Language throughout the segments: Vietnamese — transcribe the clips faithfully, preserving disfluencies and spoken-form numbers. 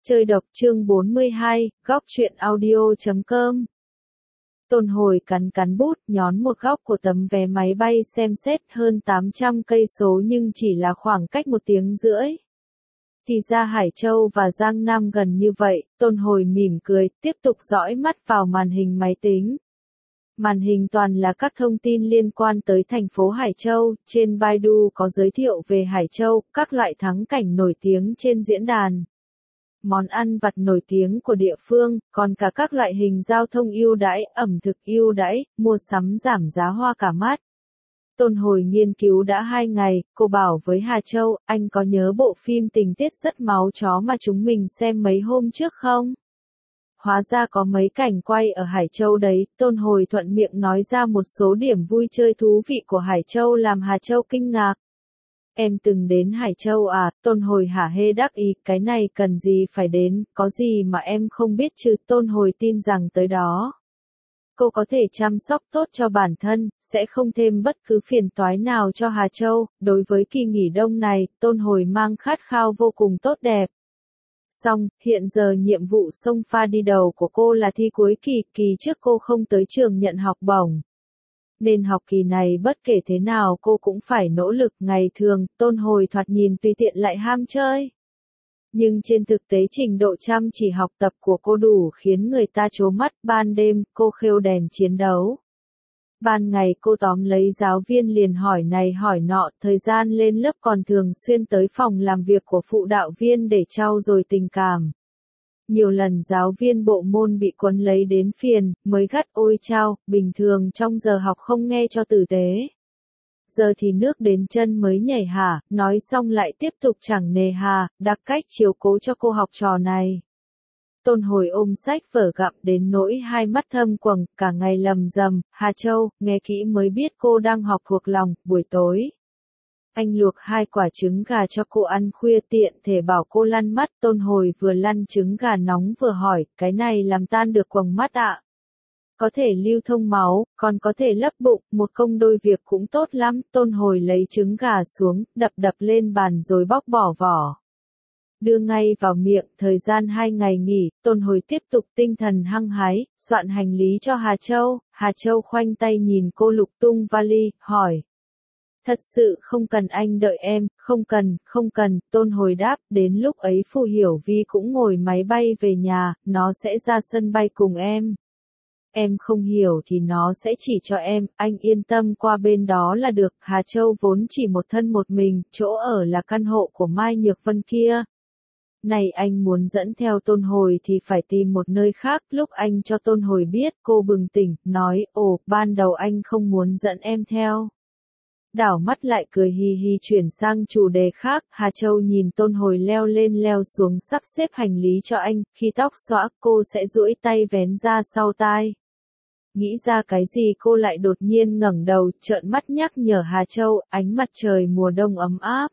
Chơi độc chương bốn mươi hai, góc truyện audio chấm com. Tôn Hồi cắn cắn bút, nhón một góc của tấm vé máy bay xem xét hơn tám trăm cây số nhưng chỉ là khoảng cách một tiếng rưỡi. Thì ra Hải Châu và Giang Nam gần như vậy, Tôn Hồi mỉm cười, tiếp tục dõi mắt vào màn hình máy tính. Màn hình toàn là các thông tin liên quan tới thành phố Hải Châu, trên Baidu có giới thiệu về Hải Châu, các loại thắng cảnh nổi tiếng trên diễn đàn. Món ăn vặt nổi tiếng của địa phương, còn cả các loại hình giao thông ưu đãi, ẩm thực ưu đãi, mua sắm giảm giá hoa cả mắt. Tôn Hồi nghiên cứu đã hai ngày, cô bảo với Hà Châu, anh có nhớ bộ phim tình tiết rất máu chó mà chúng mình xem mấy hôm trước không? Hóa ra có mấy cảnh quay ở Hải Châu đấy, Tôn Hồi thuận miệng nói ra một số điểm vui chơi thú vị của Hải Châu làm Hà Châu kinh ngạc. Em từng đến Hải Châu à? Tôn Hồi hả hê đắc ý, cái này cần gì phải đến, có gì mà em không biết chứ? Tôn Hồi tin rằng tới đó cô có thể chăm sóc tốt cho bản thân, sẽ không thêm bất cứ phiền toái nào cho Hà Châu. Đối với kỳ nghỉ đông này, Tôn Hồi mang khát khao vô cùng tốt đẹp. Xong, hiện giờ nhiệm vụ xông pha đi đầu của cô là thi cuối kỳ, kỳ trước cô không tới trường nhận học bổng. Nên học kỳ này bất kể thế nào cô cũng phải nỗ lực. Ngày thường, Tôn Hồi thoạt nhìn tùy tiện lại ham chơi. Nhưng trên thực tế trình độ chăm chỉ học tập của cô đủ khiến người ta trố mắt. Ban đêm, cô khêu đèn chiến đấu. Ban ngày cô tóm lấy giáo viên liền hỏi này hỏi nọ, thời gian lên lớp còn thường xuyên tới phòng làm việc của phụ đạo viên để trau dồi tình cảm. Nhiều lần giáo viên bộ môn bị quấn lấy đến phiền, mới gắt ôi chao, bình thường trong giờ học không nghe cho tử tế. Giờ thì nước đến chân mới nhảy hả, nói xong lại tiếp tục chẳng nề hà, đặc cách chiếu cố cho cô học trò này. Tôn Hồi ôm sách vở gặm đến nỗi hai mắt thâm quầng, cả ngày lầm rầm. Hà Châu, nghe kỹ mới biết cô đang học thuộc lòng. Buổi tối, anh luộc hai quả trứng gà cho cô ăn khuya tiện thể bảo cô lăn mắt. Tôn Hồi vừa lăn trứng gà nóng vừa hỏi, cái này làm tan được quầng mắt ạ? Có thể lưu thông máu, còn có thể lấp bụng, một công đôi việc cũng tốt lắm. Tôn Hồi lấy trứng gà xuống, đập đập lên bàn rồi bóc bỏ vỏ. Đưa ngay vào miệng. Thời gian hai ngày nghỉ, Tôn Hồi tiếp tục tinh thần hăng hái, soạn hành lý cho Hà Châu. Hà Châu khoanh tay nhìn cô lục tung vali, hỏi. Thật sự không cần anh đợi em, không cần, không cần. Tôn Hồi đáp, đến lúc ấy Phù Hiểu Vi cũng ngồi máy bay về nhà, nó sẽ ra sân bay cùng em. Em không hiểu thì nó sẽ chỉ cho em, anh yên tâm qua bên đó là được. Hà Châu vốn chỉ một thân một mình, chỗ ở là căn hộ của Mai Nhược Vân kia. Này anh muốn dẫn theo Tôn Hồi thì phải tìm một nơi khác. Lúc anh cho Tôn Hồi biết, cô bừng tỉnh, nói, ồ, ban đầu anh không muốn dẫn em theo. Đảo mắt lại cười hì hì chuyển sang chủ đề khác. Hà Châu nhìn Tôn Hồi leo lên leo xuống sắp xếp hành lý cho anh, khi tóc xõa cô sẽ duỗi tay vén ra sau tai. Nghĩ ra cái gì cô lại đột nhiên ngẩng đầu, trợn mắt nhắc nhở Hà Châu, ánh mặt trời mùa đông ấm áp.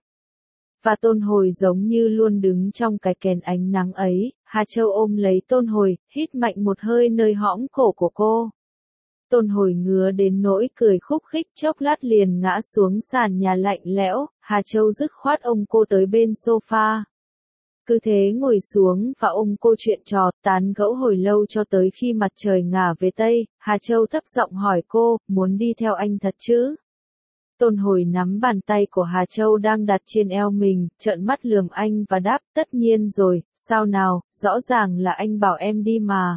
Và Tôn Hồi giống như luôn đứng trong cái kèn ánh nắng ấy. Hà Châu ôm lấy Tôn Hồi, hít mạnh một hơi nơi hõm cổ của cô. Tôn Hồi ngứa đến nỗi cười khúc khích, chốc lát liền ngã xuống sàn nhà lạnh lẽo. Hà Châu dứt khoát ôm cô tới bên sofa. Cứ thế ngồi xuống và ôm cô chuyện trò, tán gẫu hồi lâu cho tới khi mặt trời ngả về Tây. Hà Châu thấp giọng hỏi cô, muốn đi theo anh thật chứ? Tôn Hồi nắm bàn tay của Hà Châu đang đặt trên eo mình, trợn mắt lườm anh và đáp, tất nhiên rồi, sao nào, rõ ràng là anh bảo em đi mà.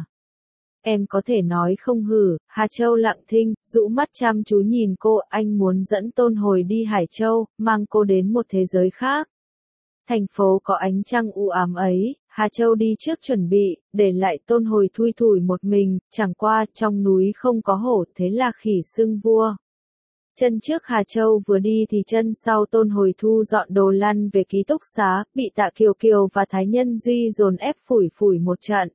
Em có thể nói không hử? Hà Châu lặng thinh, rũ mắt chăm chú nhìn cô. Anh muốn dẫn Tôn Hồi đi Hải Châu, mang cô đến một thế giới khác. Thành phố có ánh trăng u ám ấy. Hà Châu đi trước chuẩn bị, để lại Tôn Hồi thui thủi một mình. Chẳng qua trong núi không có hổ, thế là khỉ xưng vua. Chân trước Hà Châu vừa đi thì chân sau Tôn Hồi thu dọn đồ lăn về ký túc xá, bị Tạ Kiều Kiều và Thái Nhân Duy dồn ép phủi phủi một trận.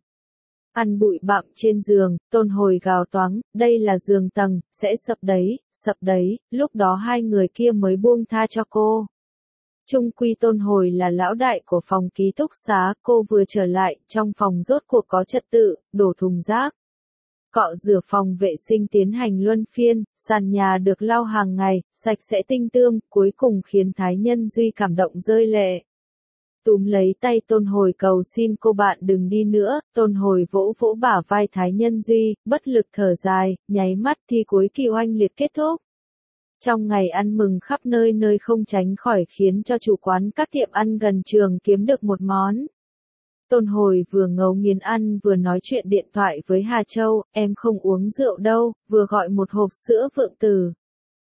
Ăn bụi bặm trên giường, Tôn Hồi gào toáng, đây là giường tầng, sẽ sập đấy, sập đấy. Lúc đó hai người kia mới buông tha cho cô. Chung quy Tôn Hồi là lão đại của phòng ký túc xá, cô vừa trở lại, trong phòng rốt cuộc có trật tự, đổ thùng rác. Cọ rửa phòng vệ sinh tiến hành luân phiên, sàn nhà được lau hàng ngày, sạch sẽ tinh tươm, cuối cùng khiến Thái Nhân Duy cảm động rơi lệ. Túm lấy tay Tôn Hồi cầu xin cô bạn đừng đi nữa, Tôn Hồi vỗ vỗ bả vai Thái Nhân Duy, bất lực thở dài, nháy mắt thi cuối kỳ oanh liệt kết thúc. Trong ngày ăn mừng khắp nơi nơi không tránh khỏi khiến cho chủ quán các tiệm ăn gần trường kiếm được một món. Tôn Hồi vừa ngấu nghiến ăn vừa nói chuyện điện thoại với Hà Châu, em không uống rượu đâu, vừa gọi một hộp sữa Vượng Tử.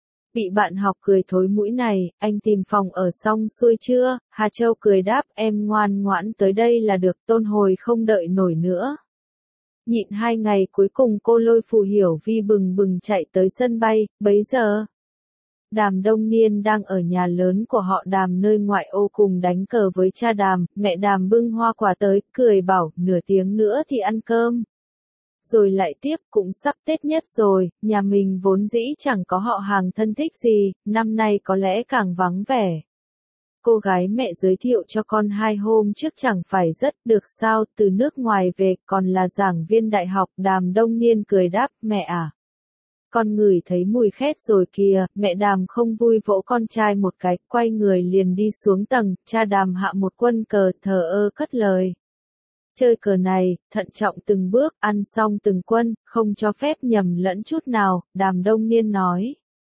Bị bạn học cười thối mũi này, anh tìm phòng ở xong xuôi chưa? Hà Châu cười đáp em ngoan ngoãn tới đây là được. Tôn Hồi không đợi nổi nữa. Nhịn hai ngày cuối cùng cô lôi Phù Hiểu Vi bừng bừng chạy tới sân bay, bấy giờ. Đàm Đông Niên đang ở nhà lớn của họ Đàm nơi ngoại ô cùng đánh cờ với cha Đàm, mẹ Đàm bưng hoa quả tới, cười bảo, nửa tiếng nữa thì ăn cơm. Rồi lại tiếp, cũng sắp Tết nhất rồi, nhà mình vốn dĩ chẳng có họ hàng thân thích gì, năm nay có lẽ càng vắng vẻ. Cô gái mẹ giới thiệu cho con hai hôm trước chẳng phải rất được sao, từ nước ngoài về, còn là giảng viên đại học. Đàm Đông Niên cười đáp, mẹ à. Con ngửi thấy mùi khét rồi kìa, mẹ Đàm không vui vỗ con trai một cái, quay người liền đi xuống tầng, cha Đàm hạ một quân cờ, thờ ơ cất lời. Chơi cờ này, thận trọng từng bước, ăn xong từng quân, không cho phép nhầm lẫn chút nào, Đàm Đông Niên nói.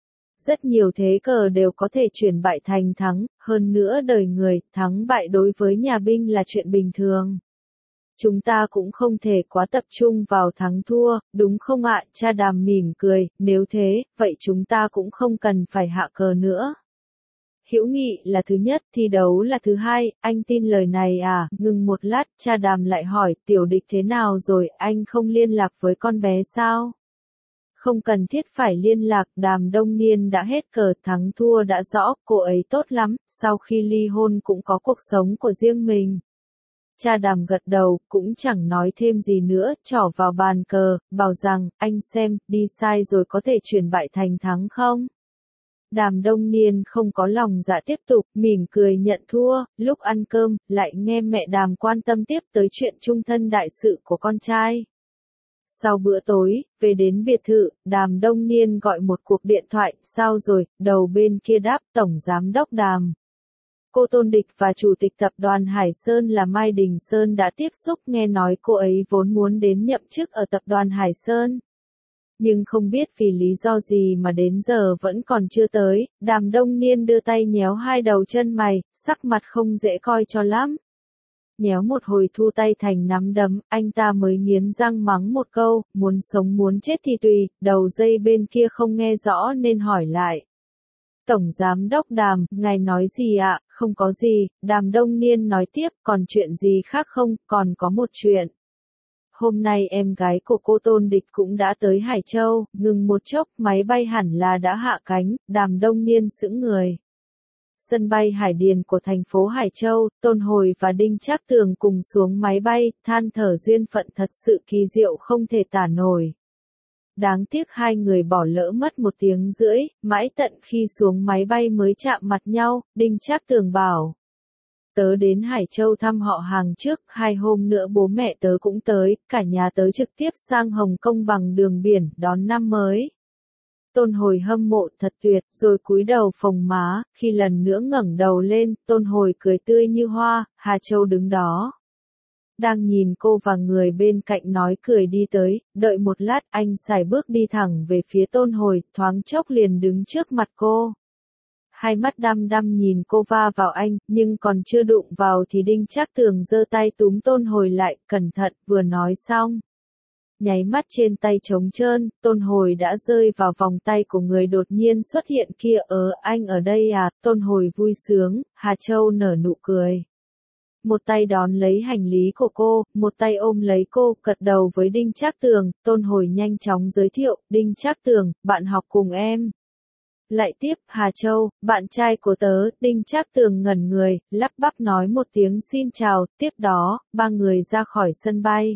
Rất nhiều thế cờ đều có thể chuyển bại thành thắng, hơn nữa đời người, thắng bại đối với nhà binh là chuyện bình thường. Chúng ta cũng không thể quá tập trung vào thắng thua, đúng không ạ? Cha Đàm mỉm cười, nếu thế, vậy chúng ta cũng không cần phải hạ cờ nữa. Hữu nghị là thứ nhất, thi đấu là thứ hai, anh tin lời này à? Ngừng một lát, cha Đàm lại hỏi, tiểu địch thế nào rồi, anh không liên lạc với con bé sao? Không cần thiết phải liên lạc, Đàm Đông Niên đã hết cờ, thắng thua đã rõ, cô ấy tốt lắm, sau khi ly hôn cũng có cuộc sống của riêng mình. Cha Đàm gật đầu, cũng chẳng nói thêm gì nữa, trỏ vào bàn cờ, bảo rằng, anh xem, đi sai rồi có thể chuyển bại thành thắng không? Đàm Đông Niên không có lòng dạ tiếp tục, mỉm cười nhận thua, lúc ăn cơm, lại nghe mẹ Đàm quan tâm tiếp tới chuyện chung thân đại sự của con trai. Sau bữa tối, về đến biệt thự, Đàm Đông Niên gọi một cuộc điện thoại, sao rồi, đầu bên kia đáp, Tổng Giám đốc Đàm. Cô Tôn Địch và Chủ tịch Tập đoàn Hải Sơn là Mai Đình Sơn đã tiếp xúc, nghe nói cô ấy vốn muốn đến nhậm chức ở Tập đoàn Hải Sơn. Nhưng không biết vì lý do gì mà đến giờ vẫn còn chưa tới, Đàm Đông Niên đưa tay nhéo hai đầu chân mày, sắc mặt không dễ coi cho lắm. Nhéo một hồi thu tay thành nắm đấm, anh ta mới nghiến răng mắng một câu, muốn sống muốn chết thì tùy, đầu dây bên kia không nghe rõ nên hỏi lại. Tổng Giám đốc Đàm, ngài nói gì ạ? Không có gì, Đàm Đông Niên nói tiếp, còn chuyện gì khác không, còn có một chuyện. Hôm nay em gái của cô Tôn Địch cũng đã tới Hải Châu, ngừng một chốc, máy bay hẳn là đã hạ cánh, Đàm Đông Niên sững người. Sân bay Hải Điền của thành phố Hải Châu, Tôn Hồi và Đinh Trác Tường cùng xuống máy bay, than thở duyên phận thật sự kỳ diệu không thể tả nổi. Đáng tiếc hai người bỏ lỡ mất một tiếng rưỡi, mãi tận khi xuống máy bay mới chạm mặt nhau, Đinh Trác Tường bảo. Tớ đến Hải Châu thăm họ hàng trước, hai hôm nữa bố mẹ tớ cũng tới, cả nhà tớ trực tiếp sang Hồng Kông bằng đường biển, đón năm mới. Tôn Hồi hâm mộ thật tuyệt, rồi cúi đầu phồng má, khi lần nữa ngẩng đầu lên, Tôn Hồi cười tươi như hoa, Hà Châu đứng đó. Đang nhìn cô và người bên cạnh nói cười đi tới, đợi một lát anh sải bước đi thẳng về phía Tôn Hồi, thoáng chốc liền đứng trước mặt cô. Hai mắt đăm đăm nhìn cô va vào anh, nhưng còn chưa đụng vào thì Đinh Trác Tường giơ tay túm Tôn Hồi lại, cẩn thận, vừa nói xong. Nháy mắt trên tay trống trơn, Tôn Hồi đã rơi vào vòng tay của người đột nhiên xuất hiện kia. Ờ, anh ở đây à? Tôn Hồi vui sướng, Hà Châu nở nụ cười. Một tay đón lấy hành lý của cô, một tay ôm lấy cô, gật đầu với Đinh Trác Tường, Tôn Hồi nhanh chóng giới thiệu, Đinh Trác Tường, bạn học cùng em. Lại tiếp, Hà Châu, bạn trai của tớ, Đinh Trác Tường ngẩn người, lắp bắp nói một tiếng xin chào, tiếp đó, ba người ra khỏi sân bay.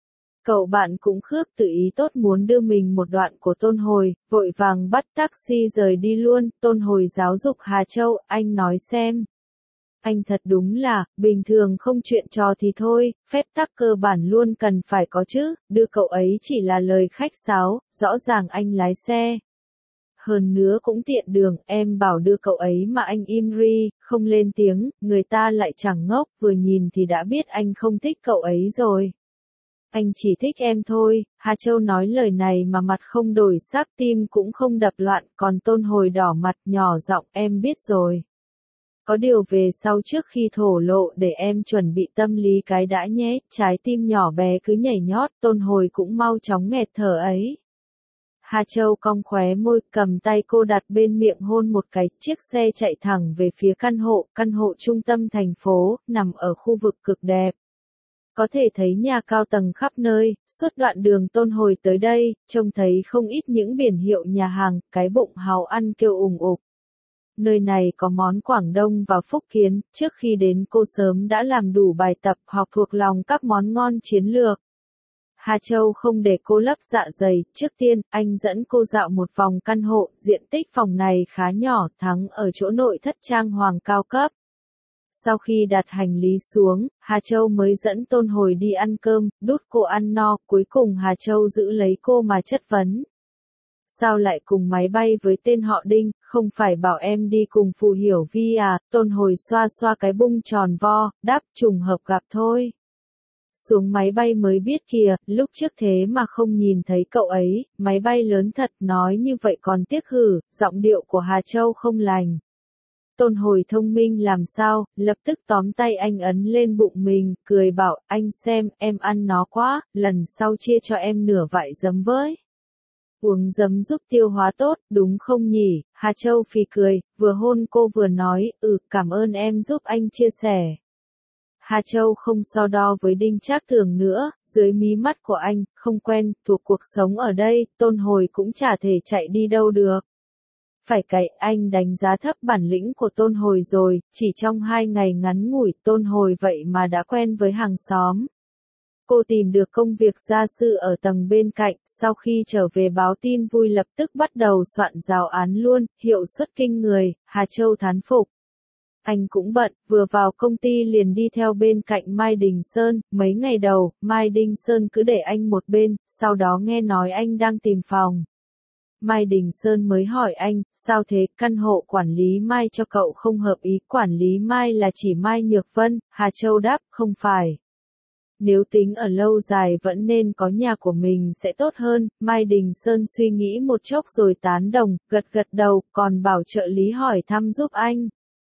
Cậu bạn cũng khước tự ý tốt muốn đưa mình một đoạn của Tôn Hồi, vội vàng bắt taxi rời đi luôn, Tôn Hồi giáo dục Hà Châu, anh nói xem. Anh thật đúng là, bình thường không chuyện trò thì thôi, phép tắc cơ bản luôn cần phải có chứ, đưa cậu ấy chỉ là lời khách sáo, rõ ràng anh lái xe. hơn nữa cũng tiện đường, em bảo đưa cậu ấy mà anh im ri, không lên tiếng, người ta lại chẳng ngốc, vừa nhìn thì đã biết anh không thích cậu ấy rồi. Anh chỉ thích em thôi, Hà Châu nói lời này mà mặt không đổi sắc, tim cũng không đập loạn, còn Tôn Hồi đỏ mặt nhỏ giọng em biết rồi. Có điều về sau trước khi thổ lộ để em chuẩn bị tâm lý cái đã nhé, trái tim nhỏ bé cứ nhảy nhót, Tôn Hồi cũng mau chóng nghẹt thở ấy. Hà Châu cong khóe môi, cầm tay cô đặt bên miệng hôn một cái, chiếc xe chạy thẳng về phía căn hộ, căn hộ trung tâm thành phố, nằm ở khu vực cực đẹp. Có thể thấy nhà cao tầng khắp nơi, suốt đoạn đường Tôn Hồi tới đây, trông thấy không ít những biển hiệu nhà hàng, cái bụng háo ăn kêu ùng ục. Nơi này có món Quảng Đông và Phúc Kiến, trước khi đến cô sớm đã làm đủ bài tập học thuộc lòng các món ngon chiến lược. Hà Châu không để cô lấp dạ dày, trước tiên, anh dẫn cô dạo một vòng căn hộ, diện tích phòng này khá nhỏ, thắng ở chỗ nội thất trang hoàng cao cấp. Sau khi đặt hành lý xuống, Hà Châu mới dẫn Tôn Hồi đi ăn cơm, đút cô ăn no, cuối cùng Hà Châu giữ lấy cô mà chất vấn. Sao lại cùng máy bay với tên họ Đinh, không phải bảo em đi cùng Phù Hiểu Vi à, Tôn Hồi xoa xoa cái bung tròn vo, đáp trùng hợp gặp thôi. Xuống máy bay mới biết kìa, lúc trước thế mà không nhìn thấy cậu ấy, máy bay lớn thật, nói như vậy còn tiếc hử, giọng điệu của Hà Châu không lành. Tôn Hồi thông minh làm sao, lập tức tóm tay anh ấn lên bụng mình, cười bảo, anh xem, em ăn nó quá, lần sau chia cho em nửa vải giấm với. Uống giấm giúp tiêu hóa tốt, đúng không nhỉ? Hà Châu phì cười, vừa hôn cô vừa nói, ừ, cảm ơn em giúp anh chia sẻ. Hà Châu không so đo với Đinh Trác Tường nữa, dưới mí mắt của anh, không quen, thuộc cuộc sống ở đây, Tôn Hồi cũng chả thể chạy đi đâu được. Phải cậy, anh đánh giá thấp bản lĩnh của Tôn Hồi rồi, chỉ trong hai ngày ngắn ngủi, Tôn Hồi vậy mà đã quen với hàng xóm. Cô tìm được công việc gia sư ở tầng bên cạnh, sau khi trở về báo tin vui lập tức bắt đầu soạn giáo án luôn, hiệu suất kinh người, Hà Châu thán phục. Anh cũng bận, vừa vào công ty liền đi theo bên cạnh Mai Đình Sơn, mấy ngày đầu, Mai Đình Sơn cứ để anh một bên, sau đó nghe nói anh đang tìm phòng. Mai Đình Sơn mới hỏi anh, sao thế, căn hộ quản lý Mai cho cậu không hợp ý, quản lý Mai là chỉ Mai Nhược Vân, Hà Châu đáp, không phải. Nếu tính ở lâu dài vẫn nên có nhà của mình sẽ tốt hơn, Mai Đình Sơn suy nghĩ một chốc rồi tán đồng, gật gật đầu, còn bảo trợ lý hỏi thăm giúp anh.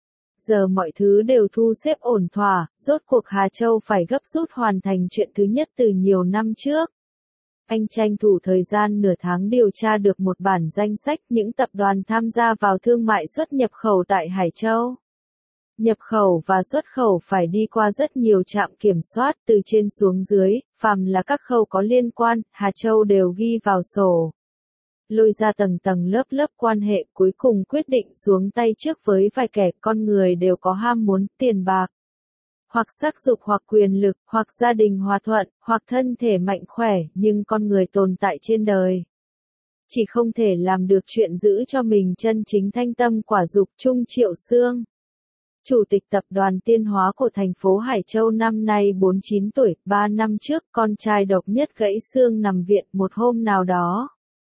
Giờ mọi thứ đều thu xếp ổn thỏa, rốt cuộc Hà Châu phải gấp rút hoàn thành chuyện thứ nhất từ nhiều năm trước. Anh tranh thủ thời gian nửa tháng điều tra được một bản danh sách những tập đoàn tham gia vào thương mại xuất nhập khẩu tại Hải Châu. Nhập khẩu và xuất khẩu phải đi qua rất nhiều trạm kiểm soát từ trên xuống dưới, phàm là các khâu có liên quan, Hà Châu đều ghi vào sổ. Lôi ra tầng tầng lớp lớp quan hệ, cuối cùng quyết định xuống tay trước với vài kẻ, con người đều có ham muốn, tiền bạc. Hoặc sắc dục hoặc quyền lực, hoặc gia đình hòa thuận, hoặc thân thể mạnh khỏe, nhưng con người tồn tại trên đời. Chỉ không thể làm được chuyện giữ cho mình chân chính thanh tâm quả dục. Trung Triệu Sương, Chủ tịch tập đoàn Tiên Hóa của thành phố Hải Châu năm nay bốn mươi chín tuổi, ba năm trước con trai độc nhất gãy xương nằm viện một hôm nào đó.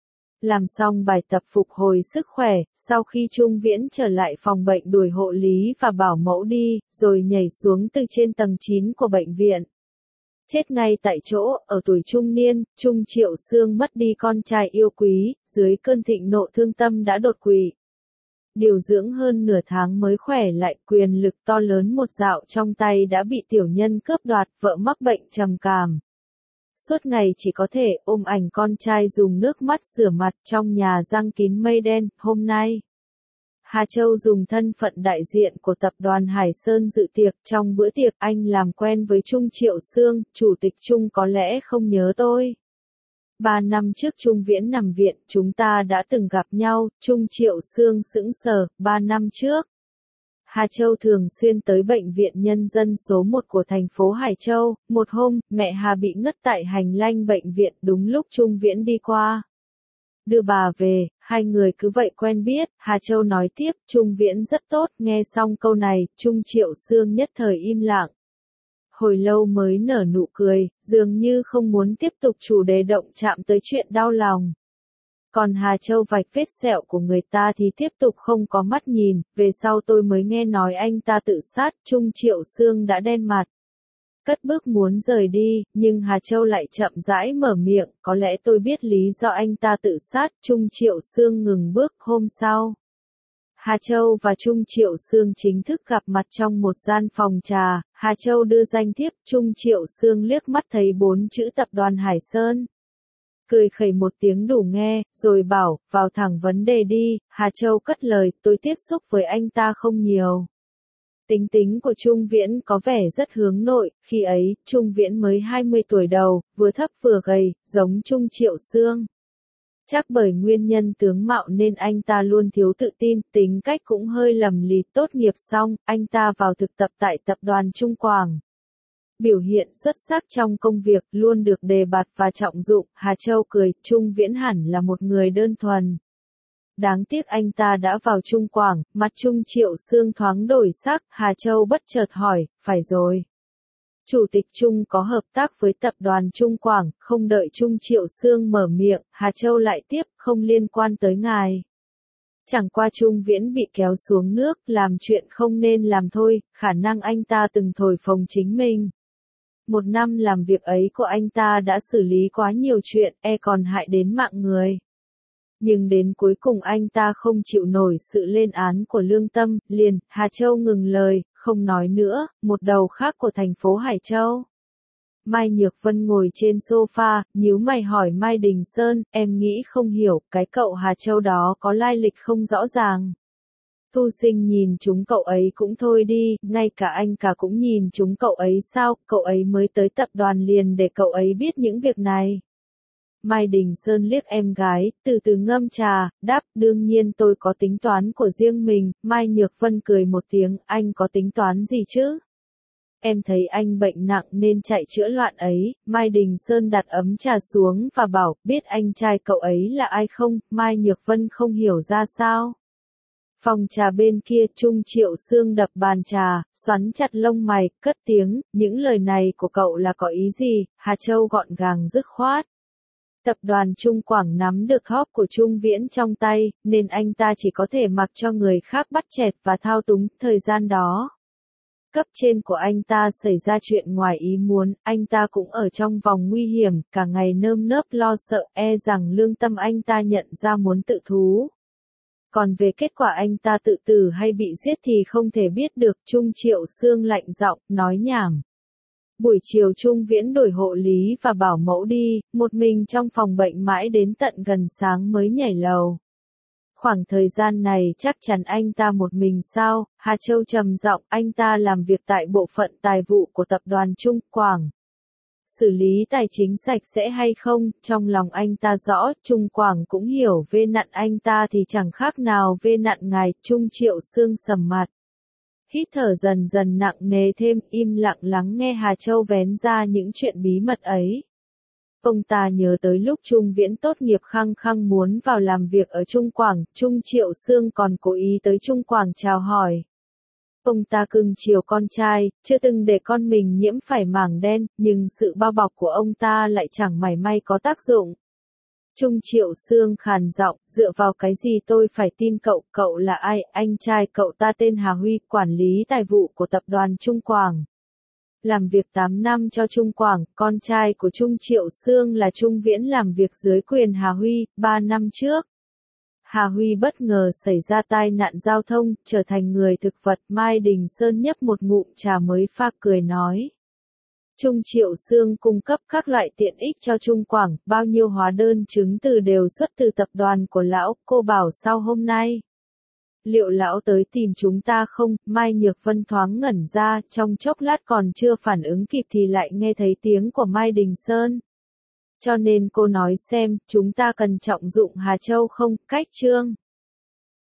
Làm xong bài tập phục hồi sức khỏe, sau khi Trung Viễn trở lại phòng bệnh đuổi hộ lý và bảo mẫu đi, rồi nhảy xuống từ trên tầng chín của bệnh viện. Chết ngay tại chỗ, ở tuổi trung niên, Trung Triệu Sương mất đi con trai yêu quý, dưới cơn thịnh nộ thương tâm đã đột quỵ. Điều dưỡng hơn nửa tháng mới khỏe lại, quyền lực to lớn một dạo trong tay đã bị tiểu nhân cướp đoạt, vợ mắc bệnh trầm cảm. Suốt ngày chỉ có thể ôm ảnh con trai dùng nước mắt rửa mặt trong nhà giăng kín mây đen. Hôm nay, Hà Châu dùng thân phận đại diện của tập đoàn Hải Sơn dự tiệc. Trong bữa tiệc anh làm quen với Trung Triệu Sương, chủ tịch Trung có lẽ không nhớ tôi. Ba năm trước Trung Viễn nằm viện, chúng ta đã từng gặp nhau. Trung Triệu Sương sững sờ, ba năm trước. Hà Châu thường xuyên tới bệnh viện nhân dân số một của thành phố Hải Châu, một hôm, mẹ Hà bị ngất tại hành lang bệnh viện đúng lúc Trung Viễn đi qua. Đưa bà về, hai người cứ vậy quen biết, Hà Châu nói tiếp, Trung Viễn rất tốt, nghe xong câu này, Trung Triệu Sương nhất thời im lặng. Hồi lâu mới nở nụ cười, dường như không muốn tiếp tục chủ đề động chạm tới chuyện đau lòng. Còn Hà Châu vạch vết sẹo của người ta thì tiếp tục không có mắt nhìn, về sau tôi mới nghe nói anh ta tự sát, Trung Triệu Sương đã đen mặt. Cất bước muốn rời đi, nhưng Hà Châu lại chậm rãi mở miệng, có lẽ tôi biết lý do anh ta tự sát, Trung Triệu Sương ngừng bước. Hôm sau, Hà Châu và Trung Triệu Sương chính thức gặp mặt trong một gian phòng trà, Hà Châu đưa danh thiếp, Trung Triệu Sương liếc mắt thấy bốn chữ tập đoàn Hải Sơn. Cười khẩy một tiếng đủ nghe, rồi bảo, vào thẳng vấn đề đi, Hà Châu cất lời, tôi tiếp xúc với anh ta không nhiều. Tính tính của Trung Viễn có vẻ rất hướng nội, khi ấy, Trung Viễn mới hai mươi tuổi đầu, vừa thấp vừa gầy, giống Trung Triệu Sương. Chắc bởi nguyên nhân tướng mạo nên anh ta luôn thiếu tự tin, tính cách cũng hơi lầm lì. Tốt nghiệp xong, anh ta vào thực tập tại tập đoàn Trung Quảng. Biểu hiện xuất sắc trong công việc, luôn được đề bạt và trọng dụng. Hà Châu cười, Trung Viễn hẳn là một người đơn thuần. Đáng tiếc anh ta đã vào Trung Quảng, mặt Trung Triệu Sương thoáng đổi sắc, Hà Châu bất chợt hỏi, phải rồi. Chủ tịch Trung có hợp tác với tập đoàn Trung Quảng, không đợi Trung Triệu Sương mở miệng, Hà Châu lại tiếp, không liên quan tới ngài. Chẳng qua Trung Viễn bị kéo xuống nước, làm chuyện không nên làm thôi, khả năng anh ta từng thổi phồng chính mình. Một năm làm việc ấy của anh ta đã xử lý quá nhiều chuyện, e còn hại đến mạng người. Nhưng đến cuối cùng anh ta không chịu nổi sự lên án của lương tâm, liền, Hà Châu ngừng lời, không nói nữa. Một đầu khác của thành phố Hải Châu. Mai Nhược Vân ngồi trên sofa, nhíu mày hỏi Mai Đình Sơn, em nghĩ không hiểu, cái cậu Hà Châu đó có lai lịch không rõ ràng. Tu Sinh nhìn chúng cậu ấy cũng thôi đi, ngay cả anh cả cũng nhìn chúng cậu ấy sao, cậu ấy mới tới tập đoàn liền để cậu ấy biết những việc này. Mai Đình Sơn liếc em gái, từ từ ngâm trà, đáp, đương nhiên tôi có tính toán của riêng mình. Mai Nhược Vân cười một tiếng, anh có tính toán gì chứ? Em thấy anh bệnh nặng nên chạy chữa loạn ấy. Mai Đình Sơn đặt ấm trà xuống và bảo, biết anh trai cậu ấy là ai không? Mai Nhược Vân không hiểu ra sao. Phòng trà bên kia, Trung Triệu Sương đập bàn trà, xoắn chặt lông mày, cất tiếng, những lời này của cậu là có ý gì? Hà Châu gọn gàng dứt khoát. Tập đoàn Trung Quảng nắm được hóc của Trung Viễn trong tay, nên anh ta chỉ có thể mặc cho người khác bắt chẹt và thao túng. Thời gian đó, cấp trên của anh ta xảy ra chuyện ngoài ý muốn, anh ta cũng ở trong vòng nguy hiểm, cả ngày nơm nớp lo sợ, e rằng lương tâm anh ta nhận ra muốn tự thú. Còn về kết quả anh ta tự tử hay bị giết thì không thể biết được. Trung Triệu Sương lạnh giọng, nói nhảm. Buổi chiều Trung Viễn đổi hộ lý và bảo mẫu đi, một mình trong phòng bệnh mãi đến tận gần sáng mới nhảy lầu. Khoảng thời gian này chắc chắn anh ta một mình sao? Hà Châu trầm giọng, anh ta làm việc tại bộ phận tài vụ của tập đoàn Trung Quảng. Xử lý tài chính sạch sẽ hay không, trong lòng anh ta rõ, Trung Quảng cũng hiểu vê nặn anh ta thì chẳng khác nào vê nặn ngài. Trung Triệu Sương sầm mặt. Hít thở dần dần nặng nề thêm, im lặng lắng nghe Hà Châu vén ra những chuyện bí mật ấy. Ông ta nhớ tới lúc Trung Viễn tốt nghiệp khăng khăng muốn vào làm việc ở Trung Quảng, Trung Triệu Sương còn cố ý tới Trung Quảng chào hỏi. Ông ta cưng chiều con trai, chưa từng để con mình nhiễm phải mảng đen, nhưng sự bao bọc của ông ta lại chẳng mảy may có tác dụng. Trung Triệu Sương khàn giọng, dựa vào cái gì tôi phải tin cậu, cậu là ai? Anh trai cậu ta tên Hà Huy, quản lý tài vụ của tập đoàn Trung Quảng. Làm việc tám năm cho Trung Quảng, con trai của Trung Triệu Sương là Trung Viễn làm việc dưới quyền Hà Huy, ba năm trước. Hà Huy bất ngờ xảy ra tai nạn giao thông, trở thành người thực vật. Mai Đình Sơn nhấp một ngụm trà mới pha cười nói. Trung Triệu Sương cung cấp các loại tiện ích cho Trung Quảng, bao nhiêu hóa đơn chứng từ đều xuất từ tập đoàn của lão, cô bảo sao hôm nay? Liệu lão tới tìm chúng ta không? Mai Nhược Vân thoáng ngẩn ra, trong chốc lát còn chưa phản ứng kịp thì lại nghe thấy tiếng của Mai Đình Sơn. Cho nên cô nói xem, chúng ta cần trọng dụng Hà Châu không? Cách chương